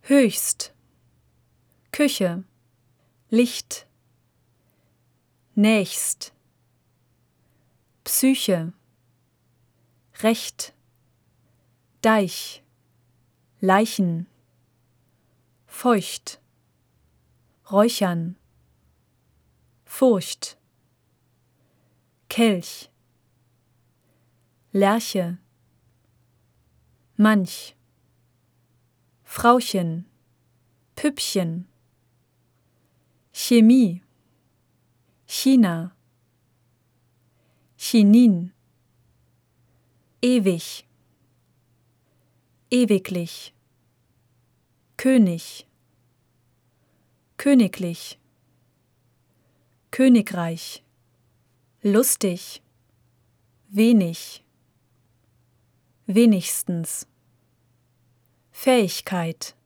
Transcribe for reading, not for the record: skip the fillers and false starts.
höchst, Küche, Licht, nächst, Psyche, Recht, Deich, Leichen, feucht, räuchern, Furcht, Kelch, Lerche, manch, Frauchen, Püppchen, Chemie, China, Chinin, ewig, ewiglich, König, königlich, Königreich, lustig, wenig, wenigstens, Fähigkeit,